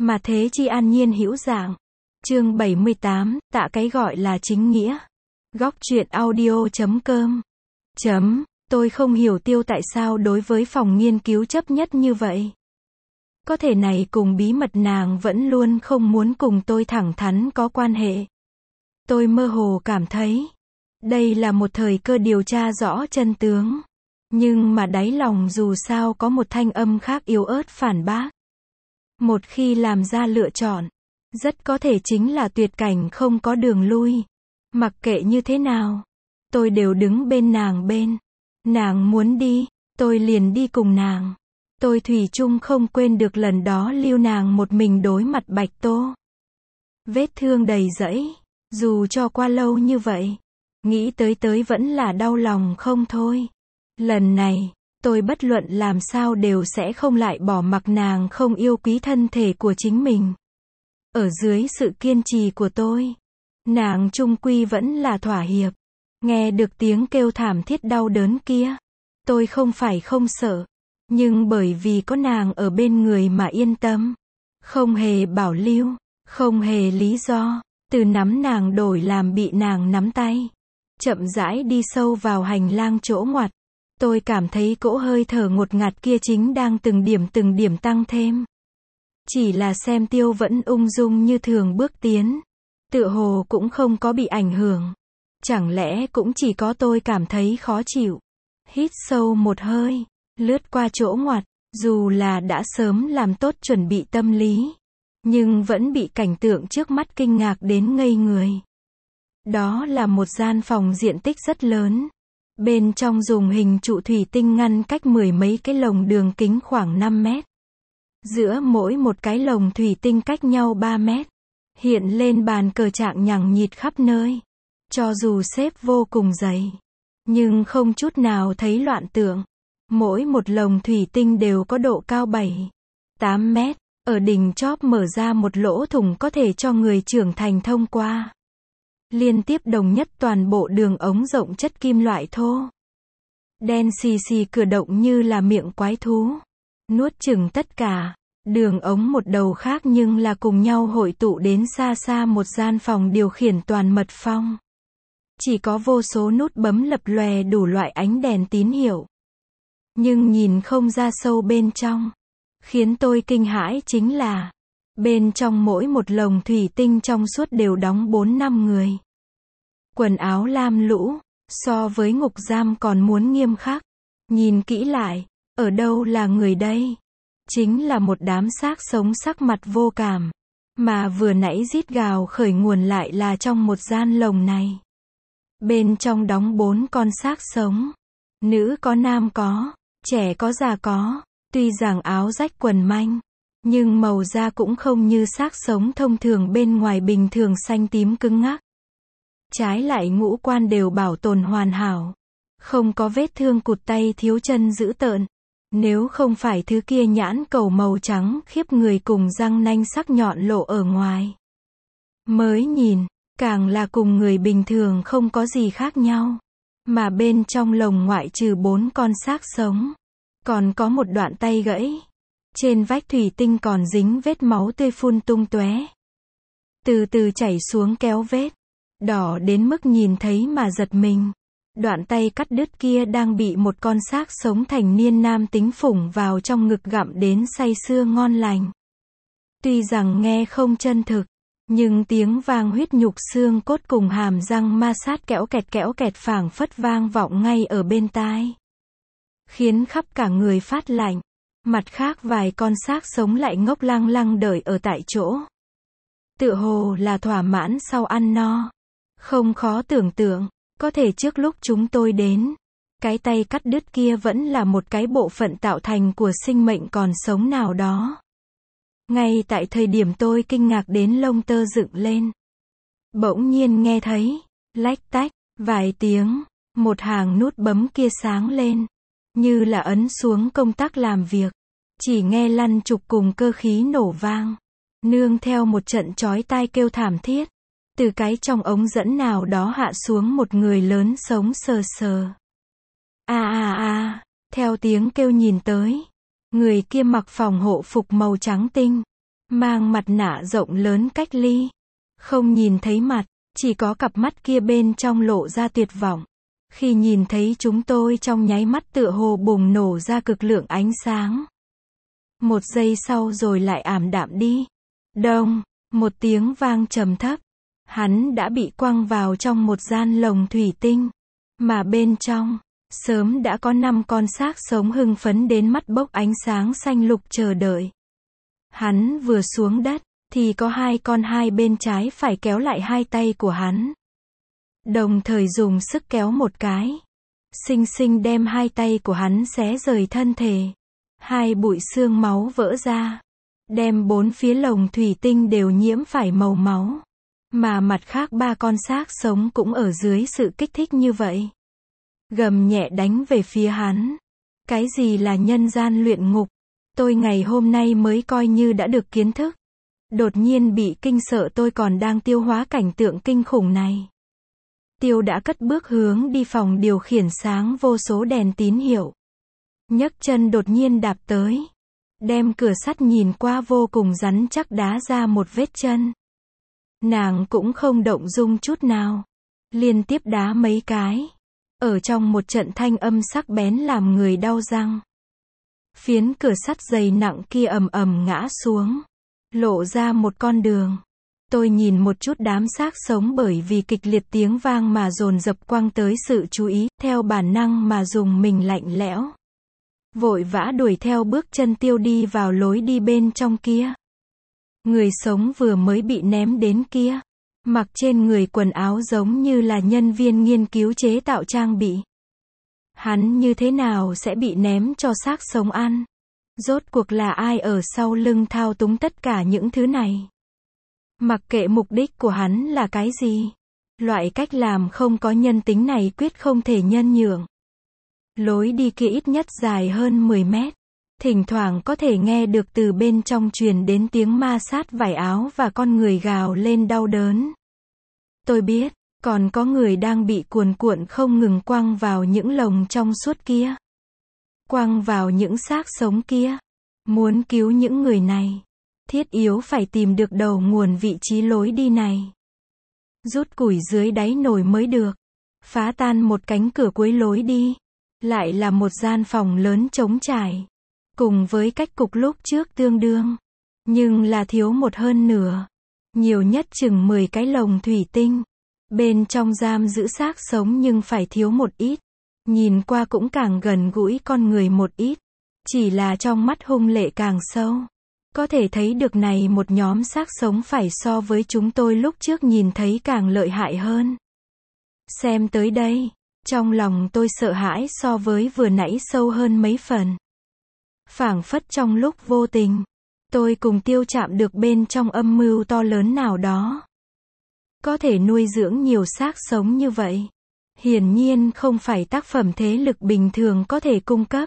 Mà thế chi an nhiên hữu dạng. Chương 78, tạ cái gọi là chính nghĩa. Góc truyện audio.com. Tôi không hiểu Tiêu tại sao đối với phòng nghiên cứu chấp nhất như vậy. Có thể này cùng bí mật nàng vẫn luôn không muốn cùng tôi thẳng thắn có quan hệ. Tôi mơ hồ cảm thấy, đây là một thời cơ điều tra rõ chân tướng. Nhưng mà đáy lòng dù sao có một thanh âm khác yếu ớt phản bác. Một khi làm ra lựa chọn, rất có thể chính là tuyệt cảnh không có đường lui. Mặc kệ như thế nào, tôi đều đứng bên nàng bên. Nàng muốn đi, tôi liền đi cùng nàng. Tôi thủy chung không quên được lần đó lưu nàng một mình đối mặt Bạch Tô. Vết thương đầy rẫy, dù cho qua lâu như vậy, nghĩ tới vẫn là đau lòng không thôi. Lần này, tôi bất luận làm sao đều sẽ không lại bỏ mặc nàng không yêu quý thân thể của chính mình. Ở dưới sự kiên trì của tôi, nàng chung quy vẫn là thỏa hiệp. Nghe được tiếng kêu thảm thiết đau đớn kia, tôi không phải không sợ, nhưng bởi vì có nàng ở bên người mà yên tâm. Không hề bảo lưu, không hề lý do, từ nắm nàng đổi làm bị nàng nắm tay. Chậm rãi đi sâu vào hành lang chỗ ngoặt. Tôi cảm thấy cỗ hơi thở ngột ngạt kia chính đang từng điểm tăng thêm. Chỉ là xem Tiêu vẫn ung dung như thường bước tiến. Tựa hồ cũng không có bị ảnh hưởng. Chẳng lẽ cũng chỉ có tôi cảm thấy khó chịu. Hít sâu một hơi, lướt qua chỗ ngoặt, dù là đã sớm làm tốt chuẩn bị tâm lý. Nhưng vẫn bị cảnh tượng trước mắt kinh ngạc đến ngây người. Đó là một gian phòng diện tích rất lớn. Bên trong dùng hình trụ thủy tinh ngăn cách mười mấy cái lồng đường kính khoảng 5 mét. Giữa mỗi một cái lồng thủy tinh cách nhau 3 mét. Hiện lên bàn cờ trạng nhằng nhịt khắp nơi. Cho dù xếp vô cùng dày, nhưng không chút nào thấy loạn tượng. Mỗi một lồng thủy tinh đều có độ cao 7-8 mét. Ở đỉnh chóp mở ra một lỗ thủng có thể cho người trưởng thành thông qua. Liên tiếp đồng nhất toàn bộ đường ống rộng chất kim loại thô. Đen xì xì cử động như là miệng quái thú. Nuốt chửng tất cả. Đường ống một đầu khác nhưng là cùng nhau hội tụ đến xa xa một gian phòng điều khiển toàn mật phong. Chỉ có vô số nút bấm lập lòe đủ loại ánh đèn tín hiệu. Nhưng nhìn không ra sâu bên trong. Khiến tôi kinh hãi chính là, bên trong mỗi một lồng thủy tinh trong suốt đều đóng 4-5 người. Quần áo lam lũ, so với ngục giam còn muốn nghiêm khắc. Nhìn kỹ lại, ở đâu là người đây? Chính là một đám xác sống sắc mặt vô cảm. Mà vừa nãy rít gào khởi nguồn lại là trong một gian lồng này. Bên trong đóng 4 con xác sống. Nữ có nam có, trẻ có già có. Tuy rằng áo rách quần manh, nhưng màu da cũng không như xác sống thông thường bên ngoài bình thường xanh tím cứng ngắc. Trái lại ngũ quan đều bảo tồn hoàn hảo. Không có vết thương cụt tay thiếu chân dữ tợn. Nếu không phải thứ kia nhãn cầu màu trắng khiếp người cùng răng nanh sắc nhọn lộ ở ngoài. Mới nhìn, càng là cùng người bình thường không có gì khác nhau. Mà bên trong lồng ngoại trừ 4 con xác sống. Còn có một đoạn tay gãy. Trên vách thủy tinh còn dính vết máu tươi phun tung tóe. Từ từ chảy xuống kéo vết. Đỏ đến mức nhìn thấy mà giật mình. Đoạn tay cắt đứt kia đang bị một con xác sống thành niên nam tính phủng vào trong ngực gặm đến say sưa ngon lành. Tuy rằng nghe không chân thực, nhưng tiếng vang huyết nhục xương cốt cùng hàm răng ma sát kéo kẹt phảng phất vang vọng ngay ở bên tai. Khiến khắp cả người phát lạnh. Mặt khác vài con xác sống lại ngốc lăng lăng đợi ở tại chỗ. Tựa hồ là thỏa mãn sau ăn no. Không khó tưởng tượng, có thể trước lúc chúng tôi đến, cái tay cắt đứt kia vẫn là một cái bộ phận tạo thành của sinh mệnh còn sống nào đó. Ngay tại thời điểm tôi kinh ngạc đến lông tơ dựng lên. Bỗng nhiên nghe thấy, lách tách, vài tiếng, một hàng nút bấm kia sáng lên. Như là ấn xuống công tắc làm việc. Chỉ nghe lăn trục cùng cơ khí nổ vang. Nương theo một trận chói tai kêu thảm thiết. Từ cái trong ống dẫn nào đó hạ xuống một người lớn sống sờ sờ. Theo tiếng kêu nhìn tới. Người kia mặc phòng hộ phục màu trắng tinh. mang mặt nạ rộng lớn cách ly. Không nhìn thấy mặt, chỉ có cặp mắt kia bên trong lộ ra tuyệt vọng. Khi nhìn thấy chúng tôi trong nháy mắt tựa hồ bùng nổ ra cực lượng ánh sáng. Một giây sau rồi lại ảm đạm đi. Đông, một tiếng vang trầm thấp. Hắn đã bị quăng vào trong một gian lồng thủy tinh. Mà bên trong, sớm đã có 5 con xác sống hưng phấn đến mắt bốc ánh sáng xanh lục chờ đợi. Hắn vừa xuống đất, thì có 2 con hai bên trái phải kéo lại 2 tay của hắn. Đồng thời dùng sức kéo một cái. Xinh xinh đem 2 tay của hắn xé rời thân thể. 2 bụi xương máu vỡ ra. Đem 4 phía lồng thủy tinh đều nhiễm phải màu máu. Mà mặt khác 3 con xác sống cũng ở dưới sự kích thích như vậy. Gầm nhẹ đánh về phía hắn. Cái gì là nhân gian luyện ngục? Tôi ngày hôm nay mới coi như đã được kiến thức. Đột nhiên bị kinh sợ, tôi còn đang tiêu hóa cảnh tượng kinh khủng này. Tiêu đã cất bước hướng đi phòng điều khiển sáng vô số đèn tín hiệu. Nhấc chân đột nhiên đạp tới. Đem cửa sắt nhìn qua vô cùng rắn chắc đá ra một vết chân. Nàng cũng không động dung chút nào. Liên tiếp đá mấy cái. Ở trong một trận thanh âm sắc bén làm người đau răng. Phiến cửa sắt dày nặng kia ầm ầm ngã xuống. Lộ ra một con đường. Tôi nhìn một chút đám xác sống bởi vì kịch liệt tiếng vang mà dồn dập quăng tới sự chú ý, theo bản năng mà dùng mình lạnh lẽo. Vội vã đuổi theo bước chân Tiêu đi vào lối đi bên trong kia. Người sống vừa mới bị ném đến kia. Mặc trên người quần áo giống như là nhân viên nghiên cứu chế tạo trang bị. Hắn như thế nào sẽ bị ném cho xác sống ăn? Rốt cuộc là ai ở sau lưng thao túng tất cả những thứ này? Mặc kệ mục đích của hắn là cái gì, loại cách làm không có nhân tính này quyết không thể nhân nhượng. Lối đi kia ít nhất dài hơn 10 mét. Thỉnh thoảng có thể nghe được từ bên trong truyền đến tiếng ma sát vải áo và con người gào lên đau đớn. Tôi biết, còn có người đang bị cuồn cuộn không ngừng quăng vào những lồng trong suốt kia. Quăng vào những xác sống kia. Muốn cứu những người này, thiết yếu phải tìm được đầu nguồn vị trí lối đi này. Rút củi dưới đáy nồi mới được. Phá tan một cánh cửa cuối lối đi. Lại là một gian phòng lớn trống trải. Cùng với cách cục lúc trước tương đương. Nhưng là thiếu một hơn nửa. Nhiều nhất chừng 10 cái lồng thủy tinh. Bên trong giam giữ xác sống nhưng phải thiếu một ít. Nhìn qua cũng càng gần gũi con người một ít. Chỉ là trong mắt hung lệ càng sâu. Có thể thấy được này một nhóm xác sống phải so với chúng tôi lúc trước nhìn thấy càng lợi hại hơn. Xem tới đây, trong lòng tôi sợ hãi so với vừa nãy sâu hơn mấy phần. Phảng phất trong lúc vô tình, tôi cùng Tiêu chạm được bên trong âm mưu to lớn nào đó. Có thể nuôi dưỡng nhiều xác sống như vậy. Hiển nhiên không phải tác phẩm thế lực bình thường có thể cung cấp.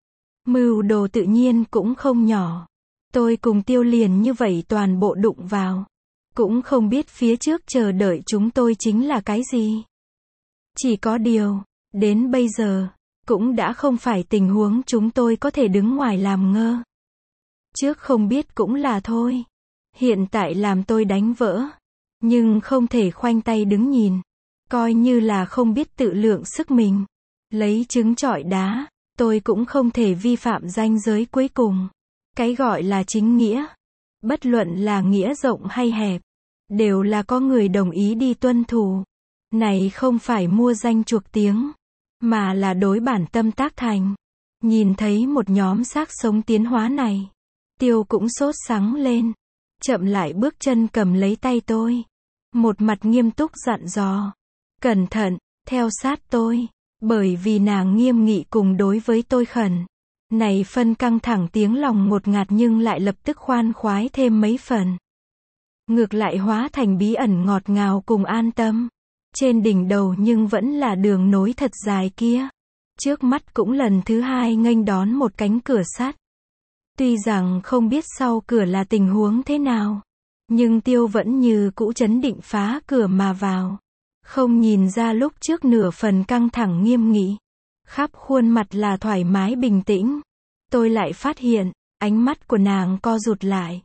Mưu đồ tự nhiên cũng không nhỏ. Tôi cùng Tiêu liền như vậy toàn bộ đụng vào. Cũng không biết phía trước chờ đợi chúng tôi chính là cái gì. Chỉ có điều, đến bây giờ, cũng đã không phải tình huống chúng tôi có thể đứng ngoài làm ngơ. Trước không biết cũng là thôi. Hiện tại làm tôi đánh vỡ. Nhưng không thể khoanh tay đứng nhìn. Coi như là không biết tự lượng sức mình. Lấy trứng trọi đá. Tôi cũng không thể vi phạm ranh giới cuối cùng. Cái gọi là chính nghĩa. Bất luận là nghĩa rộng hay hẹp. Đều là có người đồng ý đi tuân thủ. Này không phải mua danh chuộc tiếng. Mà là đối bản tâm tác thành. Nhìn thấy một nhóm xác sống tiến hóa này. Tiêu cũng sốt sắng lên. Chậm lại bước chân cầm lấy tay tôi. Một mặt nghiêm túc dặn dò. Cẩn thận, theo sát tôi. Bởi vì nàng nghiêm nghị cùng đối với tôi khẩn. Này phân căng thẳng tiếng lòng ngột ngạt nhưng lại lập tức khoan khoái thêm mấy phần. Ngược lại hóa thành bí ẩn ngọt ngào cùng an tâm. Trên đỉnh đầu nhưng vẫn là đường nối thật dài kia. Trước mắt cũng lần thứ hai nghênh đón một cánh cửa sắt. Tuy rằng không biết sau cửa là tình huống thế nào. Nhưng Tiêu vẫn như cũ trấn định phá cửa mà vào. Không nhìn ra lúc trước nửa phần căng thẳng nghiêm nghị. Khắp khuôn mặt là thoải mái bình tĩnh. Tôi lại phát hiện, ánh mắt của nàng co rụt lại.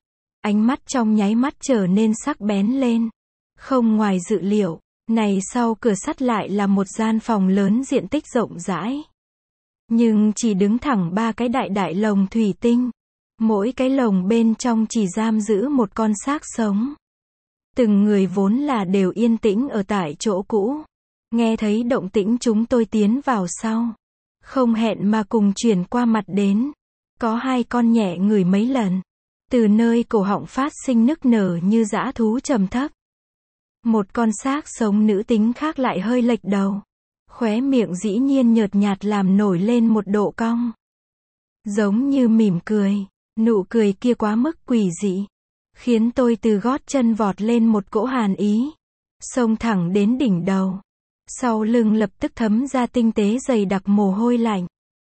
Ánh mắt trong nháy mắt trở nên sắc bén lên. Không ngoài dự liệu, này sau cửa sắt lại là một gian phòng lớn diện tích rộng rãi. Nhưng chỉ đứng thẳng 3 cái đại đại lồng thủy tinh. Mỗi cái lồng bên trong chỉ giam giữ một con xác sống. Từng người vốn là đều yên tĩnh ở tại chỗ cũ. Nghe thấy động tĩnh chúng tôi tiến vào sau. Không hẹn mà cùng chuyển qua mặt đến. Có 2 con nhẹ ngửi mấy lần. Từ nơi cổ họng phát sinh nức nở như dã thú trầm thấp. Một con xác sống nữ tính khác lại hơi lệch đầu. Khóe miệng dĩ nhiên nhợt nhạt làm nổi lên một độ cong. Giống như mỉm cười. Nụ cười kia quá mức quỷ dị. Khiến tôi từ gót chân vọt lên một cỗ hàn ý. Xông thẳng đến đỉnh đầu. Sau lưng lập tức thấm ra tinh tế dày đặc mồ hôi lạnh.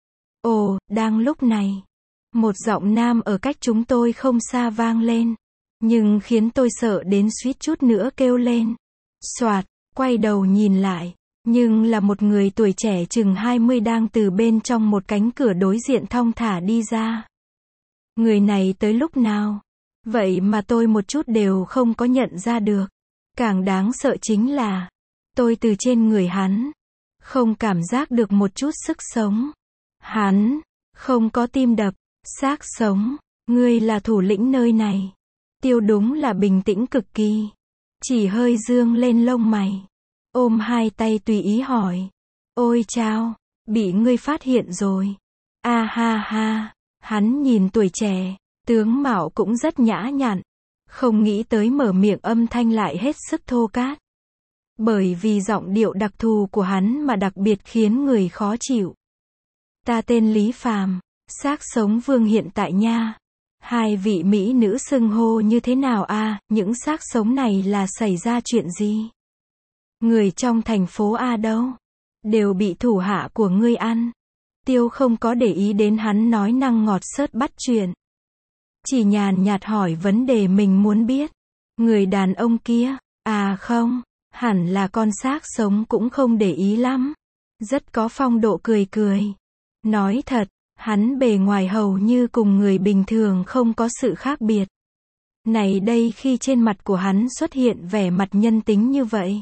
Ồ, đang lúc này. Một giọng nam ở cách chúng tôi không xa vang lên. Nhưng khiến tôi sợ đến suýt chút nữa kêu lên. Soạt, quay đầu nhìn lại. Nhưng là một người tuổi trẻ chừng 20 đang từ bên trong một cánh cửa đối diện thong thả đi ra. Người này tới lúc nào? Vậy mà tôi một chút đều không có nhận ra được. Càng đáng sợ chính là, tôi từ trên người hắn, không cảm giác được một chút sức sống. Hắn, không có tim đập, xác sống, ngươi là thủ lĩnh nơi này. Tiêu đúng là bình tĩnh cực kỳ. Chỉ hơi dương lên lông mày. Ôm 2 tay tùy ý hỏi. Ôi chao, bị ngươi phát hiện rồi. A ha ha, hắn nhìn tuổi trẻ, tướng mạo cũng rất nhã nhặn. Không nghĩ tới mở miệng âm thanh lại hết sức thô cát. Bởi vì giọng điệu đặc thù của hắn mà đặc biệt khiến người khó chịu. Ta tên Lý Phàm, xác sống vương hiện tại nha. 2 vị mỹ nữ xưng hô như thế nào a? Những xác sống này là xảy ra chuyện gì? Người trong thành phố A đâu? Đều bị thủ hạ của ngươi ăn. Tiêu không có để ý đến hắn nói năng ngọt xớt bắt chuyện. Chỉ nhàn nhạt hỏi vấn đề mình muốn biết. Người đàn ông kia, à không, hẳn là con xác sống cũng không để ý lắm. Rất có phong độ cười cười. Nói thật, hắn bề ngoài hầu như cùng người bình thường không có sự khác biệt. Này đây khi trên mặt của hắn xuất hiện vẻ mặt nhân tính như vậy.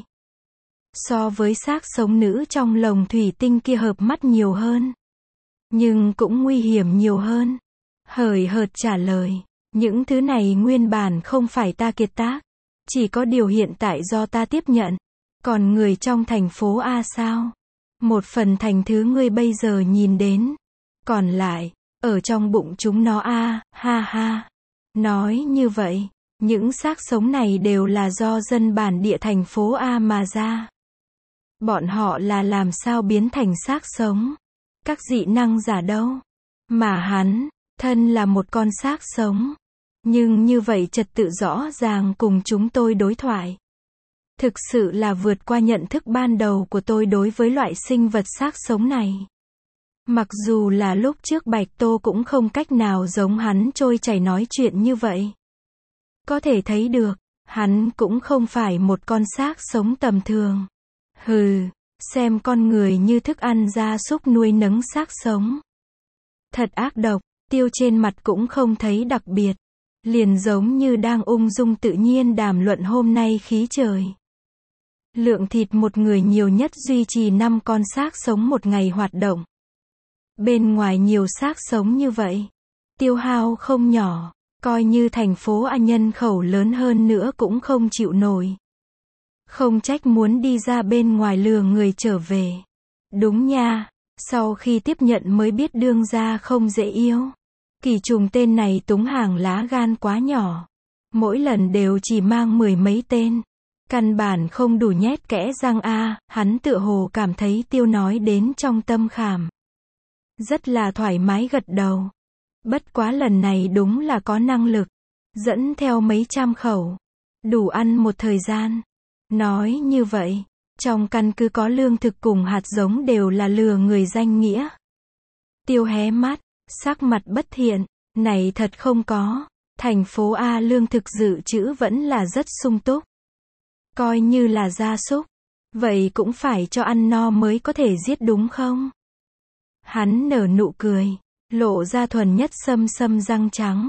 So với xác sống nữ trong lồng thủy tinh kia hợp mắt nhiều hơn. Nhưng cũng nguy hiểm nhiều hơn. Hời hợt trả lời. Những thứ này nguyên bản không phải ta kiệt tác. Chỉ có điều hiện tại do ta tiếp nhận. Còn người trong thành phố A sao? Một phần thành thứ ngươi bây giờ nhìn đến. Còn lại, ở trong bụng chúng nó a, ha ha. Nói như vậy, những xác sống này đều là do dân bản địa thành phố A mà ra. Bọn họ là làm sao biến thành xác sống? Các dị năng giả đâu? Mà hắn, thân là một con xác sống. Nhưng như vậy trật tự rõ ràng cùng chúng tôi đối thoại. Thực sự là vượt qua nhận thức ban đầu của tôi đối với loại sinh vật xác sống này. Mặc dù là lúc trước Bạch Tô cũng không cách nào giống hắn trôi chảy nói chuyện như vậy. Có thể thấy được, hắn cũng không phải một con xác sống tầm thường. Hừ, xem con người như thức ăn gia súc nuôi nấng xác sống. Thật ác độc, Tiêu trên mặt cũng không thấy đặc biệt. Liền giống như đang ung dung tự nhiên đàm luận hôm nay khí trời. Lượng thịt một người nhiều nhất duy trì 5 con xác sống một ngày hoạt động. Bên ngoài nhiều xác sống như vậy, tiêu hao không nhỏ, coi như thành phố A nhân khẩu lớn hơn nữa cũng không chịu nổi. Không trách muốn đi ra bên ngoài lừa người trở về. Đúng nha, sau khi tiếp nhận mới biết đương gia không dễ yêu. Kỳ trùng tên này túng hàng lá gan quá nhỏ. Mỗi lần đều chỉ mang 10 mấy tên. Căn bản không đủ nhét kẽ răng a, hắn tựa hồ cảm thấy Tiêu nói đến trong tâm khảm. Rất là thoải mái gật đầu. Bất quá lần này đúng là có năng lực. Dẫn theo mấy trăm khẩu. Đủ ăn một thời gian. Nói như vậy, trong căn cứ có lương thực cùng hạt giống đều là lừa người danh nghĩa. Tiêu hé mắt, sắc mặt bất thiện. Này thật không có. Thành phố A lương thực dự trữ vẫn là rất sung túc. Coi như là gia súc. Vậy cũng phải cho ăn no mới có thể giết đúng không? Hắn nở nụ cười, lộ ra thuần nhất xâm xâm răng trắng.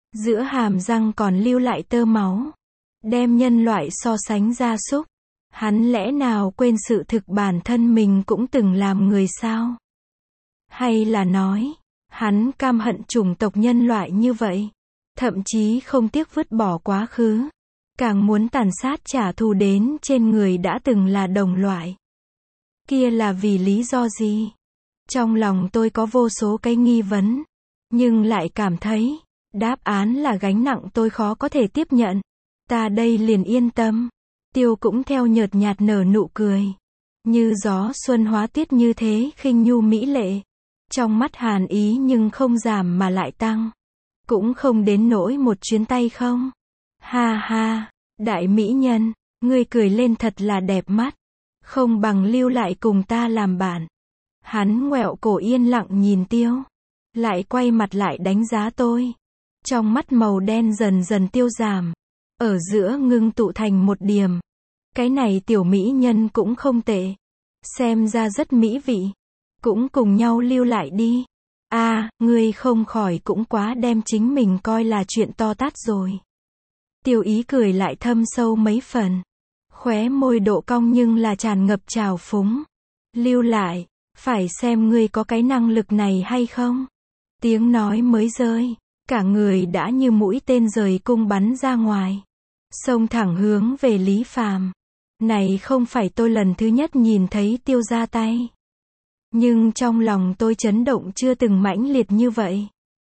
Giữa hàm răng còn lưu lại tơ máu. Đem nhân loại so sánh gia súc. Hắn lẽ nào quên sự thực bản thân mình cũng từng làm người sao? Hay là nói, hắn cam hận chủng tộc nhân loại như vậy, thậm chí không tiếc vứt bỏ quá khứ, càng muốn tàn sát trả thù đến trên người đã từng là đồng loại. Kia là vì lý do gì? Trong lòng tôi có vô số cái nghi vấn, nhưng lại cảm thấy, đáp án là gánh nặng tôi khó có thể tiếp nhận. Ta đây liền yên tâm. Tiêu cũng theo nhợt nhạt nở nụ cười. Như gió xuân hóa tiết như thế khinh nhu mỹ lệ. Trong mắt hàn ý nhưng không giảm mà lại tăng. Cũng không đến nỗi một chuyến tay không. Ha ha, đại mỹ nhân, ngươi cười lên thật là đẹp mắt. Không bằng lưu lại cùng ta làm bạn. Hắn ngoẹo cổ yên lặng nhìn Tiêu. Lại quay mặt lại đánh giá tôi. Trong mắt màu đen dần dần tiêu giảm. Ở giữa ngưng tụ thành một điểm. Cái này tiểu mỹ nhân cũng không tệ. Xem ra rất mỹ vị. Cũng cùng nhau lưu lại đi. Ngươi không khỏi cũng quá đem chính mình coi là chuyện to tát rồi. Tiêu ý cười lại thâm sâu mấy phần. Khóe môi độ cong nhưng là tràn ngập trào phúng. Lưu lại, phải xem ngươi có cái năng lực này hay không. Tiếng nói mới rơi. Cả người đã như mũi tên rời cung bắn ra ngoài. Xông thẳng hướng về Lý Phàm. Này không phải tôi lần thứ nhất nhìn thấy Tiêu ra tay. Nhưng trong lòng tôi chấn động chưa từng mãnh liệt như vậy.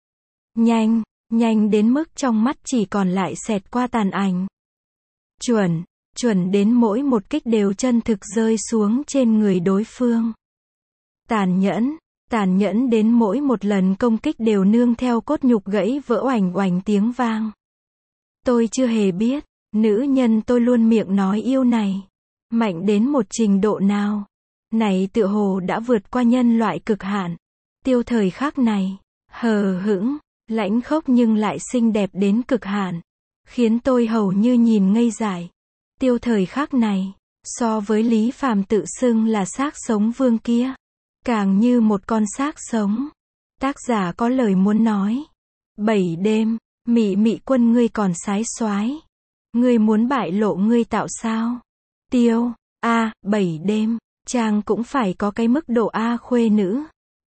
Nhanh đến mức trong mắt chỉ còn lại xẹt qua tàn ảnh. Chuẩn đến mỗi một kích đều chân thực rơi xuống trên người đối phương. Tàn nhẫn đến mỗi một lần công kích đều nương theo cốt nhục gãy vỡ oành oành tiếng vang. Tôi chưa hề biết, nữ nhân tôi luôn miệng nói yêu này, mạnh đến một trình độ nào. Này tựa hồ đã vượt qua nhân loại cực hạn. Tiêu thời khắc này, hờ hững, lãnh khốc nhưng lại xinh đẹp đến cực hạn. Khiến tôi hầu như nhìn ngây dại. Tiêu thời khắc này, so với Lý Phàm tự xưng là xác sống vương kia, càng như một con xác sống. Tác giả có lời muốn nói. 7 đêm, mị quân ngươi còn sái soái. Ngươi muốn bại lộ ngươi tạo sao? Tiêu, 7 đêm, chàng cũng phải có cái mức độ khuê nữ.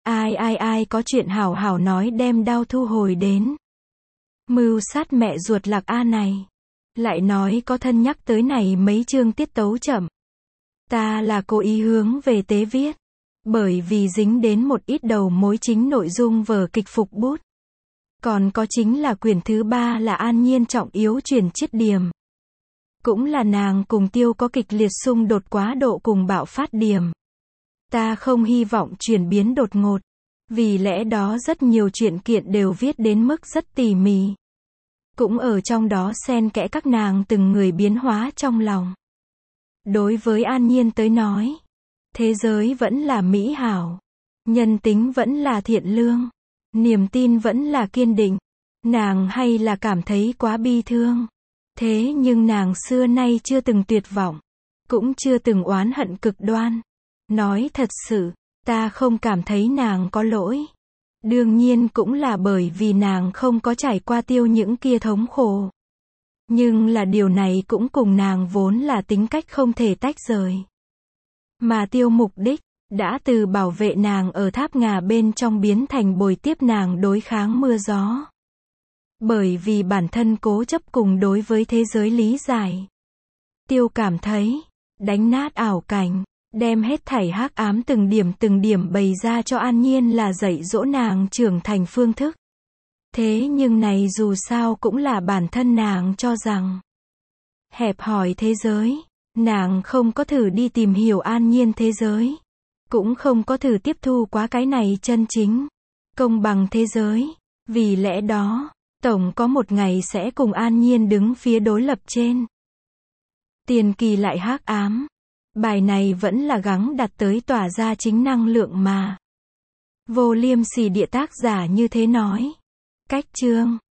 Ai có chuyện hảo hảo nói đem đao thu hồi đến. Mưu sát mẹ ruột Lạc này. Lại nói có thân nhắc tới này mấy chương tiết tấu chậm. Ta là cố ý hướng về tế viết. Bởi vì dính đến một ít đầu mối chính nội dung vở kịch phục bút. Còn có chính là quyển thứ 3 là An Nhiên trọng yếu chuyển chiết điểm. Cũng là nàng cùng Tiêu có kịch liệt xung đột quá độ cùng bạo phát điểm. Ta không hy vọng chuyển biến đột ngột. Vì lẽ đó rất nhiều chuyện kiện đều viết đến mức rất tỉ mỉ. Cũng ở trong đó xen kẽ các nàng từng người biến hóa trong lòng. Đối với An Nhiên tới nói, thế giới vẫn là mỹ hảo. Nhân tính vẫn là thiện lương. Niềm tin vẫn là kiên định. Nàng hay là cảm thấy quá bi thương. Thế nhưng nàng xưa nay chưa từng tuyệt vọng. Cũng chưa từng oán hận cực đoan. Nói thật sự, ta không cảm thấy nàng có lỗi. Đương nhiên cũng là bởi vì nàng không có trải qua Tiêu những kia thống khổ. Nhưng là điều này cũng cùng nàng vốn là tính cách không thể tách rời. Mà Tiêu mục đích, đã từ bảo vệ nàng ở tháp ngà bên trong biến thành bồi tiếp nàng đối kháng mưa gió. Bởi vì bản thân cố chấp cùng đối với thế giới lý giải. Tiêu cảm thấy, đánh nát ảo cảnh, đem hết thảy hắc ám từng điểm bày ra cho An Nhiên là dạy dỗ nàng trưởng thành phương thức. Thế nhưng này dù sao cũng là bản thân nàng cho rằng hẹp hòi thế giới, nàng không có thử đi tìm hiểu An Nhiên thế giới, cũng không có thử tiếp thu quá cái này chân chính công bằng thế giới. Vì lẽ đó, tổng có một ngày sẽ cùng An Nhiên đứng phía đối lập trên. Tiền kỳ lại hắc ám. Bài này vẫn là gắng đặt tới tỏa ra chính năng lượng mà. Vô liêm sỉ địa tác giả như thế nói. Cách chương